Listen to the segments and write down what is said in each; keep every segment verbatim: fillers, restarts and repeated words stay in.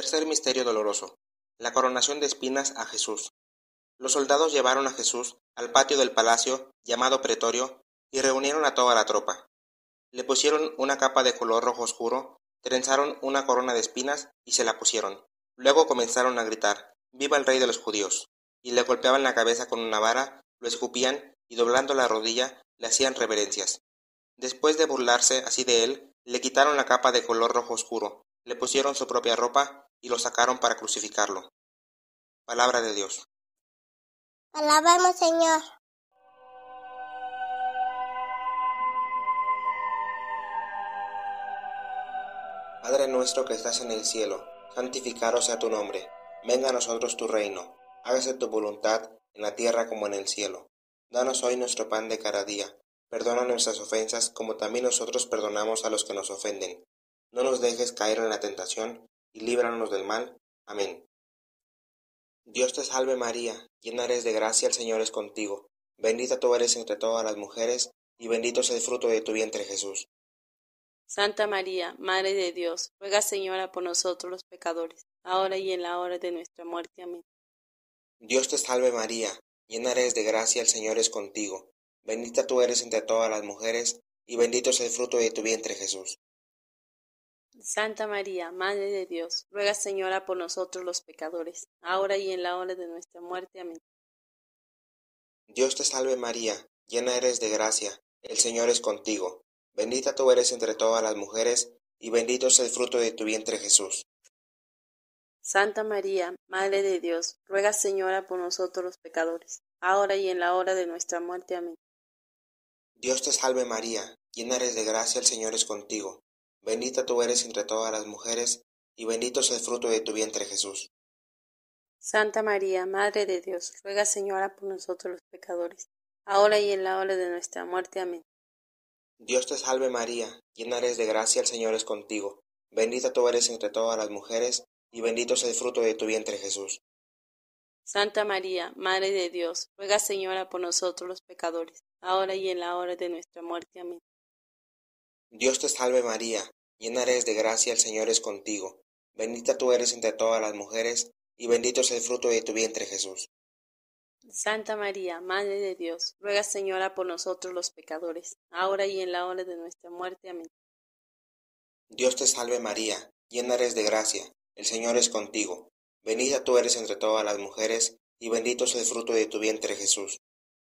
Tercer misterio doloroso: la coronación de espinas a Jesús. Los soldados llevaron a Jesús al patio del palacio, llamado Pretorio, y reunieron a toda la tropa. Le pusieron una capa de color rojo oscuro, trenzaron una corona de espinas y se la pusieron. Luego comenzaron a gritar: «¡Viva el rey de los judíos!», y le golpeaban la cabeza con una vara, lo escupían y doblando la rodilla le hacían reverencias. Después de burlarse así de él, le quitaron la capa de color rojo oscuro, le pusieron su propia ropa y lo sacaron para crucificarlo. Palabra de Dios. Alabamos, Señor. Padre nuestro que estás en el cielo, santificado sea tu nombre. Venga a nosotros tu reino. Hágase tu voluntad en la tierra como en el cielo. Danos hoy nuestro pan de cada día. Perdona nuestras ofensas como también nosotros perdonamos a los que nos ofenden. No nos dejes caer en la tentación y líbranos del mal. Amén. Dios te salve María, llena eres de gracia, el Señor es contigo. Bendita tú eres entre todas las mujeres, y bendito es el fruto de tu vientre Jesús. Santa María, Madre de Dios, ruega Señora por nosotros los pecadores, ahora y en la hora de nuestra muerte. Amén. Dios te salve María, llena eres de gracia, el Señor es contigo. Bendita tú eres entre todas las mujeres, y bendito es el fruto de tu vientre Jesús. Santa María, Madre de Dios, ruega Señora por nosotros los pecadores, ahora y en la hora de nuestra muerte. Amén. Dios te salve María, llena eres de gracia, el Señor es contigo. Bendita tú eres entre todas las mujeres, y bendito es el fruto de tu vientre Jesús. Santa María, Madre de Dios, ruega Señora por nosotros los pecadores, ahora y en la hora de nuestra muerte. Amén. Dios te salve María, llena eres de gracia, el Señor es contigo. Bendita tú eres entre todas las mujeres, y bendito es el fruto de tu vientre Jesús. Santa María, Madre de Dios, ruega Señora por nosotros los pecadores, ahora y en la hora de nuestra muerte. Amén. Dios te salve María, llena eres de gracia, el Señor es contigo. Bendita tú eres entre todas las mujeres, y bendito es el fruto de tu vientre Jesús. Santa María, Madre de Dios, ruega Señora por nosotros los pecadores, ahora y en la hora de nuestra muerte. Amén. Dios te salve María, llena eres de gracia, el Señor es contigo. Bendita tú eres entre todas las mujeres, y bendito es el fruto de tu vientre Jesús. Santa María, Madre de Dios, ruega Señora por nosotros los pecadores, ahora y en la hora de nuestra muerte. Amén. Dios te salve María, llena eres de gracia, el Señor es contigo. Bendita tú eres entre todas las mujeres, y bendito es el fruto de tu vientre Jesús.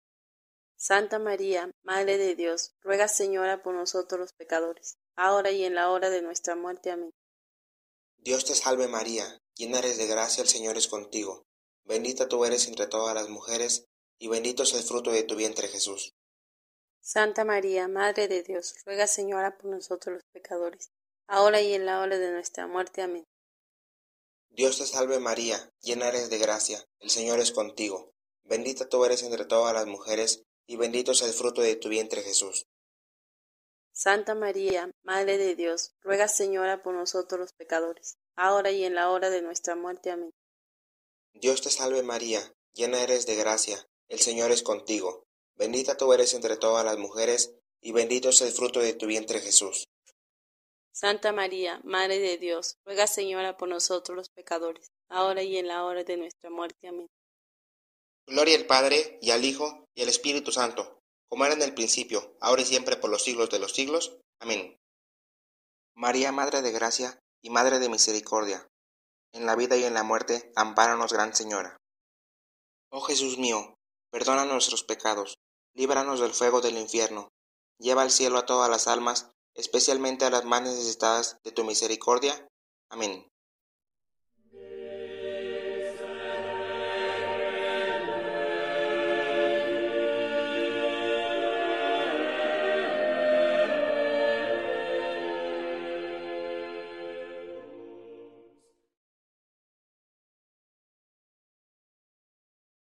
Santa María, Madre de Dios, ruega Señora por nosotros los pecadores, ahora y en la hora de nuestra muerte. Amén. Dios te salve María, llena eres de gracia, el Señor es contigo. Bendita tú eres entre todas las mujeres, y bendito es el fruto de tu vientre Jesús. Santa María, Madre de Dios, ruega Señora por nosotros los pecadores, ahora y en la hora de nuestra muerte. Amén. Dios te salve María, llena eres de gracia, el Señor es contigo. Bendita tú eres entre todas las mujeres, y bendito es el fruto de tu vientre Jesús. Santa María, Madre de Dios, ruega Señora por nosotros los pecadores, ahora y en la hora de nuestra muerte. Amén. Dios te salve María, llena eres de gracia, el Señor es contigo. Bendita tú eres entre todas las mujeres, y bendito es el fruto de tu vientre Jesús. Santa María, Madre de Dios, ruega Señora por nosotros los pecadores, ahora y en la hora de nuestra muerte. Amén. Gloria al Padre, y al Hijo, y al Espíritu Santo, como era en el principio, ahora y siempre por los siglos de los siglos. Amén. María, Madre de Gracia y Madre de Misericordia, en la vida y en la muerte, ampáranos, Gran Señora. Oh Jesús mío, perdona nuestros pecados, líbranos del fuego del infierno, lleva al cielo a todas las almas, especialmente a las más necesitadas de tu misericordia. Amén.